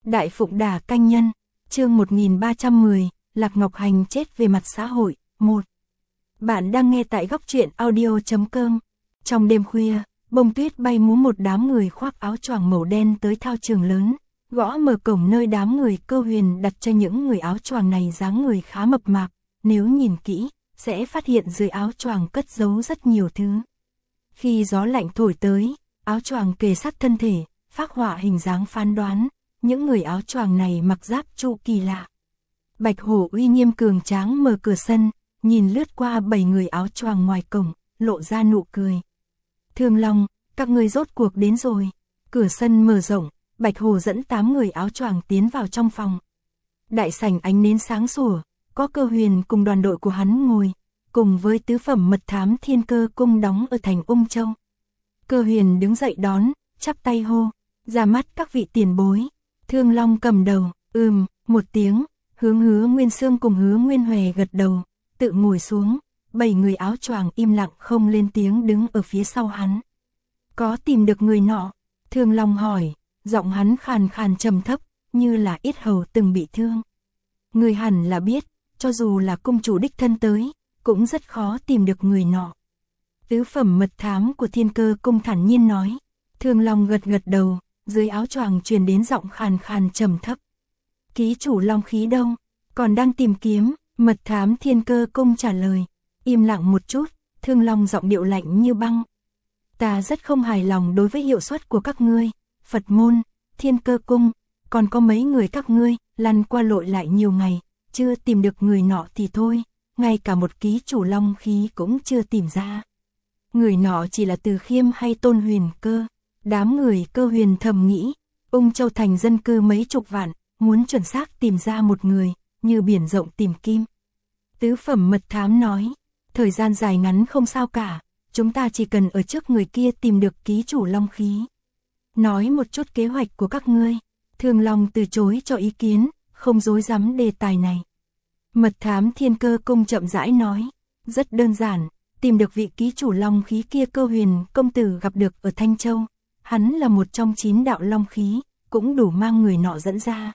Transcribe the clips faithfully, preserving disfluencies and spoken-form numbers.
Đại Phụng Đả Canh Nhân, chương một nghìn ba trăm mười, Lạc Ngọc Hành chết về mặt xã hội, một. Bạn đang nghe tại góc truyện audio chấm com. Trong đêm khuya, bông tuyết bay múa, một đám người khoác áo choàng màu đen tới thao trường lớn, gõ mở cổng nơi đám người Cơ Huyền đặt cho những người áo choàng này dáng người khá mập mạp, nếu nhìn kỹ, sẽ phát hiện dưới áo choàng cất giấu rất nhiều thứ. Khi gió lạnh thổi tới, áo choàng kề sát thân thể, phác họa hình dáng phán đoán, những người áo choàng này mặc giáp trụ kỳ lạ. Bạch Hổ uy nghiêm cường tráng mở cửa sân, nhìn lướt qua bảy người áo choàng ngoài cổng, lộ ra nụ cười. Thương Long, các ngươi rốt cuộc đến rồi. Cửa sân mở rộng, Bạch Hổ dẫn tám người áo choàng tiến vào trong phòng. Đại sảnh ánh nến sáng sủa, có Cơ Huyền cùng đoàn đội của hắn ngồi, cùng với tứ phẩm mật thám Thiên Cơ Cung đóng ở thành Ung Châu. Cơ Huyền đứng dậy đón, chắp tay hô, ra mắt các vị tiền bối. Thương Long cầm đầu, ừm, một tiếng, hướng Hứa Nguyên Sương cùng Hứa Nguyên Hòe gật đầu, tự ngồi xuống, bảy người áo choàng im lặng không lên tiếng đứng ở phía sau hắn. Có tìm được người nọ? Thương Long hỏi, giọng hắn khàn khàn trầm thấp, như là yết hầu từng bị thương. Người hẳn là biết, cho dù là cung chủ đích thân tới, cũng rất khó tìm được người nọ. Tứ phẩm mật thám của Thiên Cơ Cung thản nhiên nói. Thương Long gật gật đầu, dưới áo choàng truyền đến giọng khàn khàn trầm thấp. Ký chủ Long Khí đâu? Còn đang tìm kiếm. Mật thám Thiên Cơ Cung trả lời. Im lặng một chút, Thương Long giọng điệu lạnh như băng. Ta rất không hài lòng đối với hiệu suất của các ngươi. Phật môn, Thiên Cơ Cung, còn có mấy người các ngươi, lăn qua lội lại nhiều ngày, chưa tìm được người nọ thì thôi, ngay cả một ký chủ Long Khí cũng chưa tìm ra. Người nọ chỉ là Từ Khiêm hay Tôn Huyền Cơ. Đám người Cơ Huyền thầm nghĩ, Ung Châu thành dân cư mấy chục vạn, muốn chuẩn xác tìm ra một người, như biển rộng tìm kim. Tứ phẩm mật thám nói, thời gian dài ngắn không sao cả, chúng ta chỉ cần ở trước người kia tìm được ký chủ Long Khí. Nói một chút kế hoạch của các ngươi. Thương Long từ chối cho ý kiến, không dối dám đề tài này. Mật thám Thiên Cơ Cung chậm rãi nói, rất đơn giản, tìm được vị ký chủ Long Khí kia Cơ Huyền công tử gặp được ở Thanh Châu. Hắn là một trong chín đạo Long Khí, cũng đủ mang người nọ dẫn ra.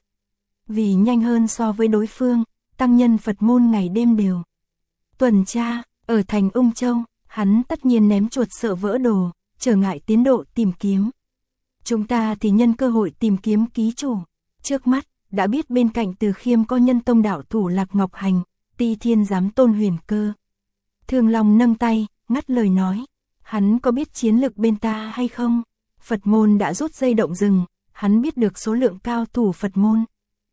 Vì nhanh hơn so với đối phương, tăng nhân Phật môn ngày đêm đều tuần tra, ở thành Ung Châu, hắn tất nhiên ném chuột sợ vỡ đồ, trở ngại tiến độ tìm kiếm. Chúng ta thì nhân cơ hội tìm kiếm ký chủ. Trước mắt, đã biết bên cạnh Từ Khiêm có nhân tông đạo thủ Lạc Ngọc Hành, Ti Thiên giám Tôn Huyền Cơ. Thương Long nâng tay, ngắt lời nói, hắn có biết chiến lực bên ta hay không? Phật môn đã rút dây động rừng, hắn biết được số lượng cao thủ Phật môn.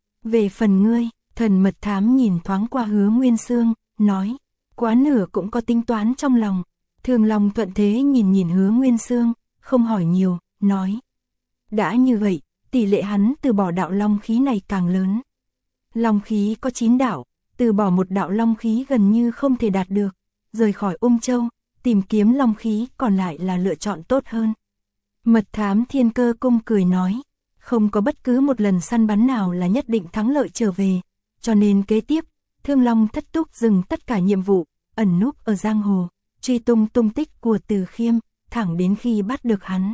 Về phần ngươi, thần mật thám nhìn thoáng qua Hứa Nguyên Sương, nói, quá nửa cũng có tính toán trong lòng. Thương Long thuận thế nhìn nhìn Hứa Nguyên Sương, không hỏi nhiều, nói, đã như vậy, tỷ lệ hắn từ bỏ đạo Long Khí này càng lớn. Long Khí có chín đạo, từ bỏ một đạo Long Khí gần như không thể đạt được, rời khỏi Ung Châu, tìm kiếm Long Khí còn lại là lựa chọn tốt hơn. Mật thám Thiên Cơ Cung cười nói, không có bất cứ một lần săn bắn nào là nhất định thắng lợi trở về, cho nên kế tiếp, Thương Long thất túc dừng tất cả nhiệm vụ, ẩn núp ở giang hồ, truy tung tung tích của Từ Khiêm, thẳng đến khi bắt được hắn.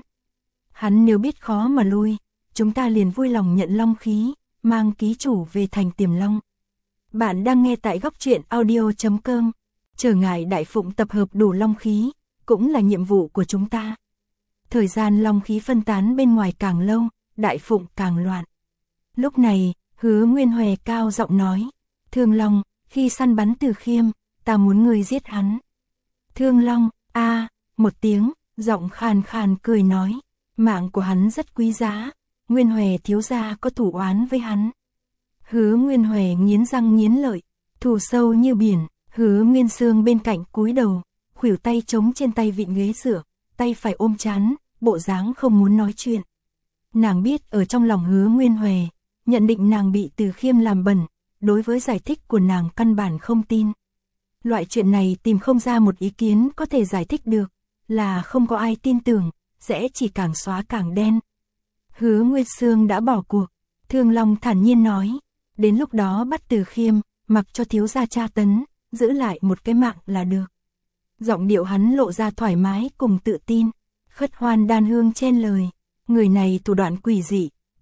Hắn nếu biết khó mà lui, chúng ta liền vui lòng nhận Long Khí, mang ký chủ về thành Tiềm Long. Bạn đang nghe tại góc truyện audio chấm com. Trở ngại Đại Phụng tập hợp đủ Long Khí, cũng là nhiệm vụ của chúng ta. Thời gian Long Khí phân tán bên ngoài càng lâu, Đại Phụng càng loạn. Lúc này, Hứa Nguyên Hòe cao giọng nói, Thương Long, khi săn bắn Từ Khiêm, ta muốn ngươi giết hắn. Thương Long, a một tiếng, giọng khàn khàn cười nói, mạng của hắn rất quý giá, Nguyên Hòe thiếu gia có thủ oán với hắn. Hứa Nguyên Hòe nghiến răng nghiến lợi, thù sâu như biển. Hứa Nguyên Sương bên cạnh cúi đầu, khuỷu tay chống trên tay vịn ghế dựa, tay phải ôm trán, bộ dáng không muốn nói chuyện. Nàng biết ở trong lòng Hứa Nguyên Hòe, nhận định nàng bị Từ Khiêm làm bẩn, đối với giải thích của nàng căn bản không tin. Loại chuyện này tìm không ra một ý kiến có thể giải thích được, là không có ai tin tưởng, sẽ chỉ càng xóa càng đen. Hứa Nguyên Sương đã bỏ cuộc, Thương Long thản nhiên nói, đến lúc đó bắt Từ Khiêm, mặc cho thiếu gia tra tấn, giữ lại một cái mạng là được. Giọng điệu hắn lộ ra thoải mái cùng tự tin, Khất Hoan Đan Hương chen lời, người này thủ đoạn quỷ dị,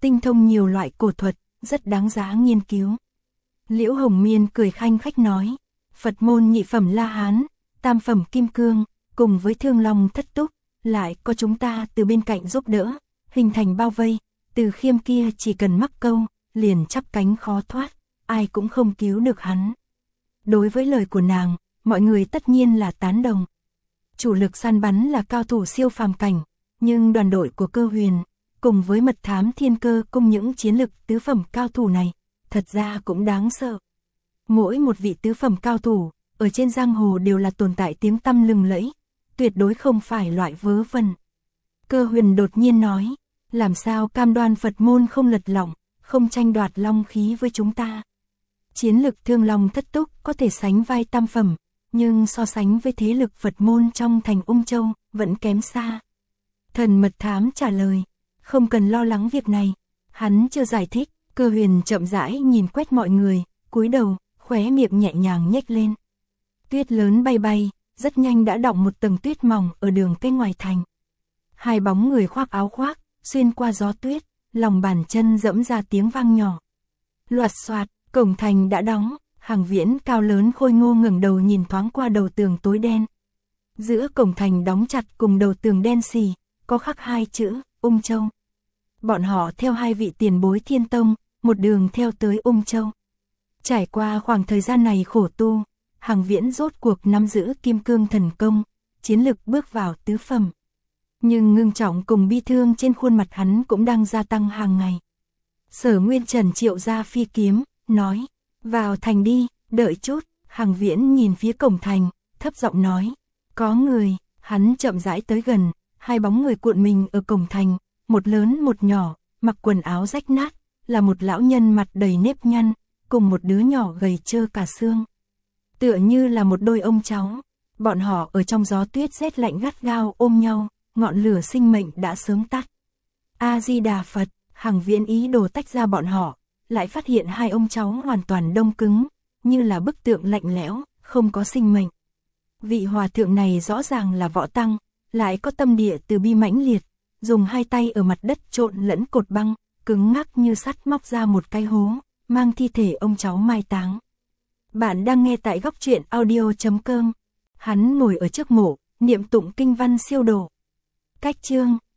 tinh thông nhiều loại cổ thuật, rất đáng giá nghiên cứu. Liễu Hồng Miên cười khanh khách nói, Phật môn nhị phẩm La Hán, tam phẩm Kim Cương, cùng với Thương Long Thất Túc, lại có chúng ta từ bên cạnh giúp đỡ, hình thành bao vây, Từ Khiêm kia chỉ cần mắc câu, liền chắp cánh khó thoát, ai cũng không cứu được hắn. Đối với lời của nàng, mọi người tất nhiên là tán đồng. Chủ lực săn bắn là cao thủ siêu phàm cảnh, nhưng đoàn đội của Cơ Huyền, cùng với mật thám Thiên Cơ cùng những chiến lực tứ phẩm cao thủ này, thật ra cũng đáng sợ. Mỗi một vị tứ phẩm cao thủ, ở trên giang hồ đều là tồn tại tiếng tăm lừng lẫy, tuyệt đối không phải loại vớ vẩn. Cơ Huyền đột nhiên nói, làm sao cam đoan Phật môn không lật lọng, không tranh đoạt long khí với chúng ta. Chiến lực Thương Long Thất Túc có thể sánh vai tam phẩm, nhưng so sánh với thế lực Phật môn trong thành Ung Châu, vẫn kém xa. Thần mật thám trả lời, không cần lo lắng việc này. Hắn chưa giải thích, Cơ Huyền chậm rãi nhìn quét mọi người, cúi đầu, khóe miệng nhẹ nhàng nhếch lên. Tuyết lớn bay bay, rất nhanh đã đọng một tầng tuyết mỏng ở đường cái ngoài thành. Hai bóng người khoác áo khoác, xuyên qua gió tuyết, lòng bàn chân dẫm ra tiếng vang nhỏ. Loạt xoạt, cổng thành đã đóng, Hàng Viễn cao lớn khôi ngô ngẩng đầu nhìn thoáng qua đầu tường tối đen. Giữa cổng thành đóng chặt cùng đầu tường đen xì, có khắc hai chữ, Ung Châu. Bọn họ theo hai vị tiền bối Thiên Tông, một đường theo tới Ung Châu. Trải qua khoảng thời gian này khổ tu, Hàng Viễn rốt cuộc nắm giữ Kim Cương thần công, chiến lực bước vào tứ phẩm. Nhưng ngưng trọng cùng bi thương trên khuôn mặt hắn cũng đang gia tăng hàng ngày. Sở Nguyên Trần triệu ra phi kiếm, nói, vào thành đi, đợi chút. Hàng Viễn nhìn phía cổng thành, thấp giọng nói, có người. Hắn chậm rãi tới gần, hai bóng người cuộn mình ở cổng thành, một lớn một nhỏ, mặc quần áo rách nát, là một lão nhân mặt đầy nếp nhăn, cùng một đứa nhỏ gầy trơ cả xương. Tựa như là một đôi ông cháu, bọn họ ở trong gió tuyết rét lạnh gắt gao ôm nhau, ngọn lửa sinh mệnh đã sớm tắt. A-di-đà Phật. Hàng Viễn ý đồ tách ra bọn họ, lại phát hiện hai ông cháu hoàn toàn đông cứng, như là bức tượng lạnh lẽo, không có sinh mệnh. Vị hòa thượng này rõ ràng là võ tăng, lại có tâm địa từ bi mãnh liệt, dùng hai tay ở mặt đất trộn lẫn cột băng, cứng ngắc như sắt móc ra một cái hố, mang thi thể ông cháu mai táng. Bạn đang nghe tại góc truyện audio chấm com. Hắn ngồi ở trước mộ, niệm tụng kinh văn siêu độ. Cách chương